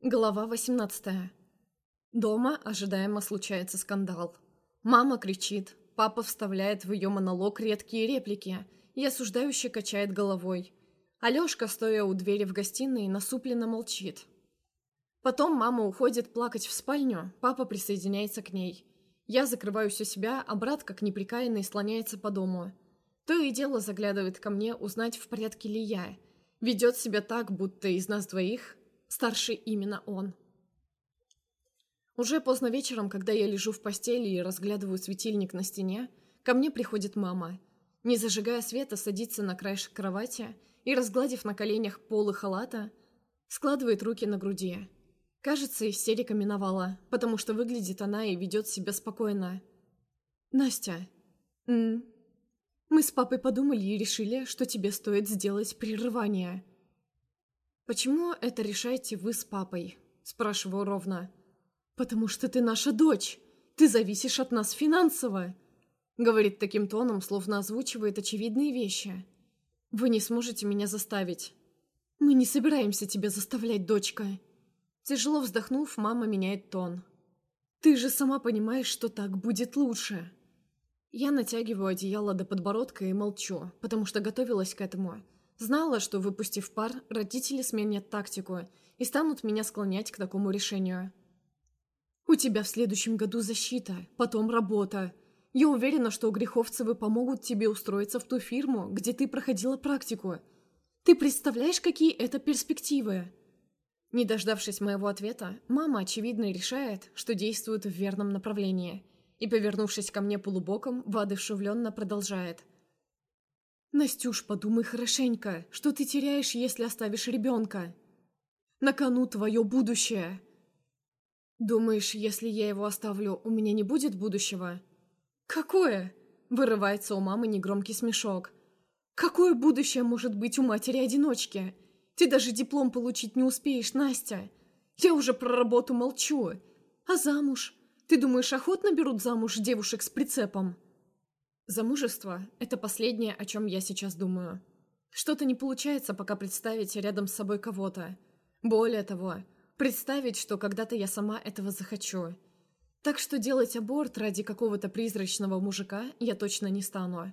Глава 18. Дома ожидаемо случается скандал. Мама кричит, папа вставляет в ее монолог редкие реплики и осуждающе качает головой. Алешка, стоя у двери в гостиной, насупленно молчит. Потом мама уходит плакать в спальню, папа присоединяется к ней. Я закрываюсь у себя, а брат, как неприкаянный, слоняется по дому. То и дело заглядывает ко мне узнать, в порядке ли я. Ведет себя так, будто из нас двоих старший именно он. Уже поздно вечером, когда я лежу в постели и разглядываю светильник на стене, ко мне приходит мама. Не зажигая света, садится на краешек кровати и, разгладив на коленях полы халата, складывает руки на груди. Кажется, истерика миновала, потому что выглядит она и ведет себя спокойно. «Настя, мы с папой подумали и решили, что тебе стоит сделать прерывание». «Почему это решаете вы с папой?» – спрашиваю ровно. «Потому что ты наша дочь. Ты зависишь от нас финансово», – говорит таким тоном, словно озвучивает очевидные вещи. «Вы не сможете меня заставить». «Мы не собираемся тебя заставлять, дочка». Тяжело вздохнув, мама меняет тон. «Ты же сама понимаешь, что так будет лучше». Я натягиваю одеяло до подбородка и молчу, потому что готовилась к этому. Знала, что, выпустив пар, родители сменят тактику и станут меня склонять к такому решению. «У тебя в следующем году защита, потом работа. Я уверена, что Греховцевы помогут тебе устроиться в ту фирму, где ты проходила практику. Ты представляешь, какие это перспективы?» Не дождавшись моего ответа, мама, очевидно, решает, что действует в верном направлении, и, повернувшись ко мне полубоком, воодушевленно продолжает. «Настюш, подумай хорошенько, что ты теряешь, если оставишь ребенка? На кону твое будущее. Думаешь, если я его оставлю, у меня не будет будущего?» «Какое?» — вырывается у мамы негромкий смешок. «Какое будущее может быть у матери-одиночки? Ты даже диплом получить не успеешь, Настя. Я уже про работу молчу. А замуж? Ты думаешь, охотно берут замуж девушек с прицепом?» Замужество – это последнее, о чем я сейчас думаю. Что-то не получается пока представить рядом с собой кого-то. Более того, представить, что когда-то я сама этого захочу. Так что делать аборт ради какого-то призрачного мужика я точно не стану.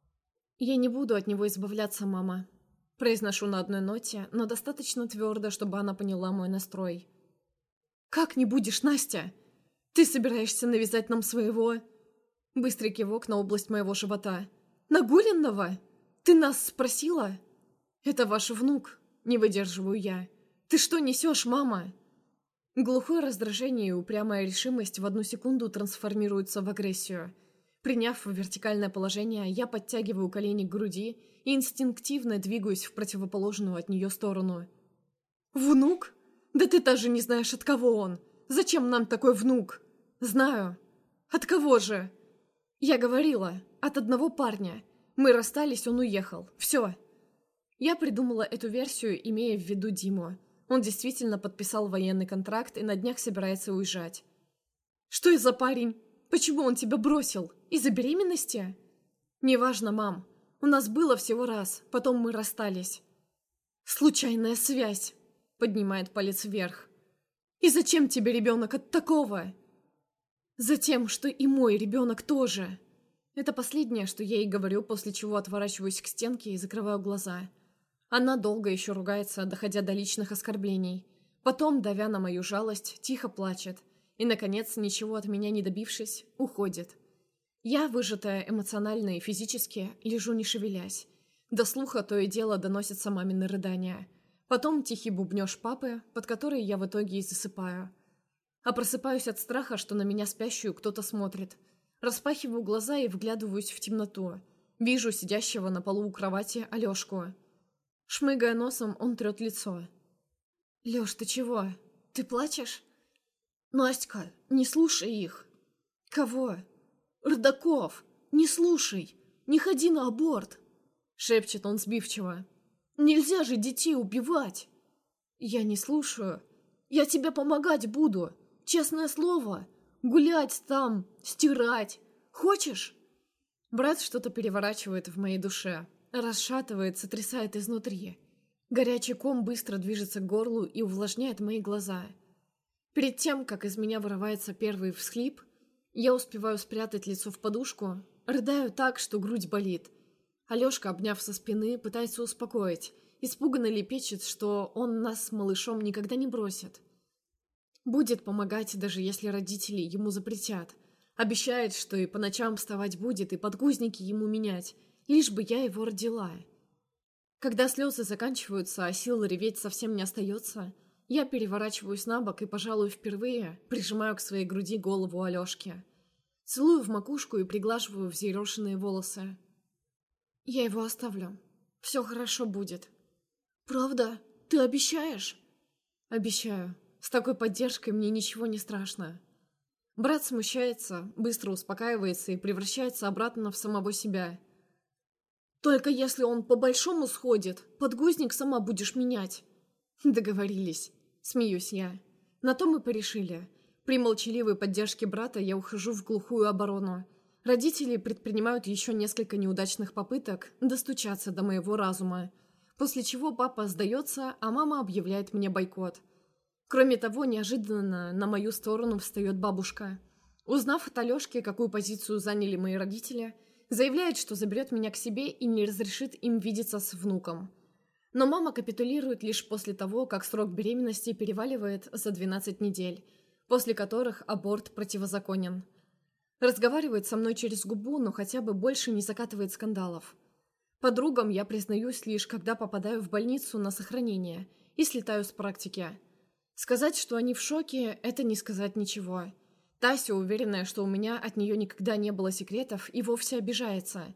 «Я не буду от него избавляться, мама», – произношу на одной ноте, но достаточно твердо, чтобы она поняла мой настрой. «Как не будешь, Настя? Ты собираешься навязать нам своего...» Быстрый кивок на область моего живота. «Нагуленного? Ты нас спросила?» «Это ваш внук», — не выдерживаю я. «Ты что несешь, мама?» Глухое раздражение и упрямая решимость в одну секунду трансформируются в агрессию. Приняв вертикальное положение, я подтягиваю колени к груди и инстинктивно двигаюсь в противоположную от нее сторону. «Внук? Да ты даже не знаешь, от кого он! Зачем нам такой внук?» «Знаю. От кого же?» «Я говорила, от одного парня. Мы расстались, он уехал. Все». Я придумала эту версию, имея в виду Диму. Он действительно подписал военный контракт и на днях собирается уезжать. «Что из за парень? Почему он тебя бросил? Из-за беременности?» «Неважно, мам. У нас было всего раз, потом мы расстались». «Случайная связь», — поднимает палец вверх. «И зачем тебе ребенок от такого?» «Затем, что и мой ребенок тоже». Это последнее, что я ей говорю, после чего отворачиваюсь к стенке и закрываю глаза. Она долго еще ругается, доходя до личных оскорблений. Потом, давя на мою жалость, тихо плачет. И, наконец, ничего от меня не добившись, уходит. Я, выжатая эмоционально и физически, лежу не шевелясь. До слуха то и дело доносятся мамины рыдания. Потом тихий бубнёж папы, под который я в итоге и засыпаю. А просыпаюсь от страха, что на меня спящую кто-то смотрит. Распахиваю глаза и вглядываюсь в темноту. Вижу сидящего на полу у кровати Алешку. Шмыгая носом, он трет лицо. «Леш, ты чего? Ты плачешь?» «Настя, не слушай их!» «Кого?» «Родаков! Не слушай! Не ходи на аборт!» Шепчет он сбивчиво. «Нельзя же детей убивать!» «Я не слушаю. Я тебе помогать буду. Честное слово. Гулять там, стирать. Хочешь?» Брат что-то переворачивает в моей душе. Расшатывает, сотрясает изнутри. Горячий ком быстро движется к горлу и увлажняет мои глаза. Перед тем, как из меня вырывается первый всхлип, я успеваю спрятать лицо в подушку, рыдаю так, что грудь болит. Алешка, обняв со спины, пытается успокоить, испуганно лепечет, что он нас с малышом никогда не бросит. Будет помогать, даже если родители ему запретят. Обещает, что и по ночам вставать будет, и подгузники ему менять, лишь бы я его родила. Когда слезы заканчиваются, а сил реветь совсем не остается, я переворачиваюсь на бок и, пожалуй, впервые прижимаю к своей груди голову Алешки. Целую в макушку и приглаживаю взъерошенные волосы. Я его оставлю. Все хорошо будет. Правда? Ты обещаешь? Обещаю. С такой поддержкой мне ничего не страшно. Брат смущается, быстро успокаивается и превращается обратно в самого себя. Только если он по-большому сходит, подгузник сама будешь менять. Договорились. Смеюсь я. На то мы порешили. При молчаливой поддержке брата я ухожу в глухую оборону. Родители предпринимают еще несколько неудачных попыток достучаться до моего разума, после чего папа сдается, а мама объявляет мне бойкот. Кроме того, неожиданно на мою сторону встает бабушка. Узнав от Алешки, какую позицию заняли мои родители, заявляет, что заберет меня к себе и не разрешит им видеться с внуком. Но мама капитулирует лишь после того, как срок беременности переваливает за 12 недель, после которых аборт противозаконен. Разговаривает со мной через губу, но хотя бы больше не закатывает скандалов. Подругам я признаюсь лишь, когда попадаю в больницу на сохранение и слетаю с практики. Сказать, что они в шоке, это не сказать ничего. Тася, уверенная, что у меня от нее никогда не было секретов, и вовсе обижается.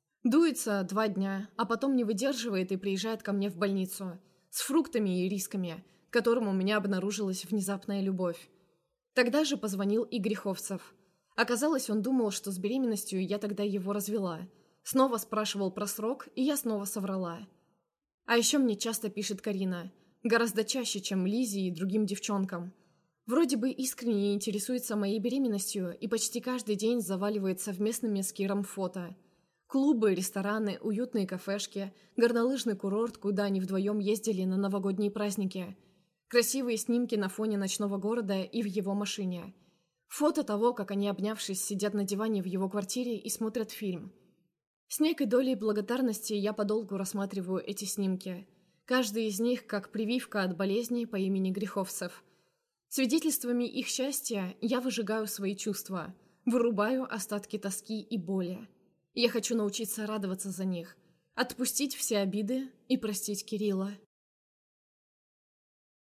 Дуется 2 дня, а потом не выдерживает и приезжает ко мне в больницу. С фруктами и рисками, к которым у меня обнаружилась внезапная любовь. Тогда же позвонил и Греховцев. Оказалось, он думал, что с беременностью я тогда его развела. Снова спрашивал про срок, и я снова соврала. А еще мне часто пишет Карина. Гораздо чаще, чем Лизе и другим девчонкам. Вроде бы искренне интересуется моей беременностью и почти каждый день заваливает совместными с Киром фото. Клубы, рестораны, уютные кафешки, горнолыжный курорт, куда они вдвоем ездили на новогодние праздники. Красивые снимки на фоне ночного города и в его машине. Фото того, как они, обнявшись, сидят на диване в его квартире и смотрят фильм. С некой долей благодарности я подолгу рассматриваю эти снимки. Каждый из них как прививка от болезни по имени Греховцев. Свидетельствами их счастья я выжигаю свои чувства, вырубаю остатки тоски и боли. Я хочу научиться радоваться за них, отпустить все обиды и простить Кирилла.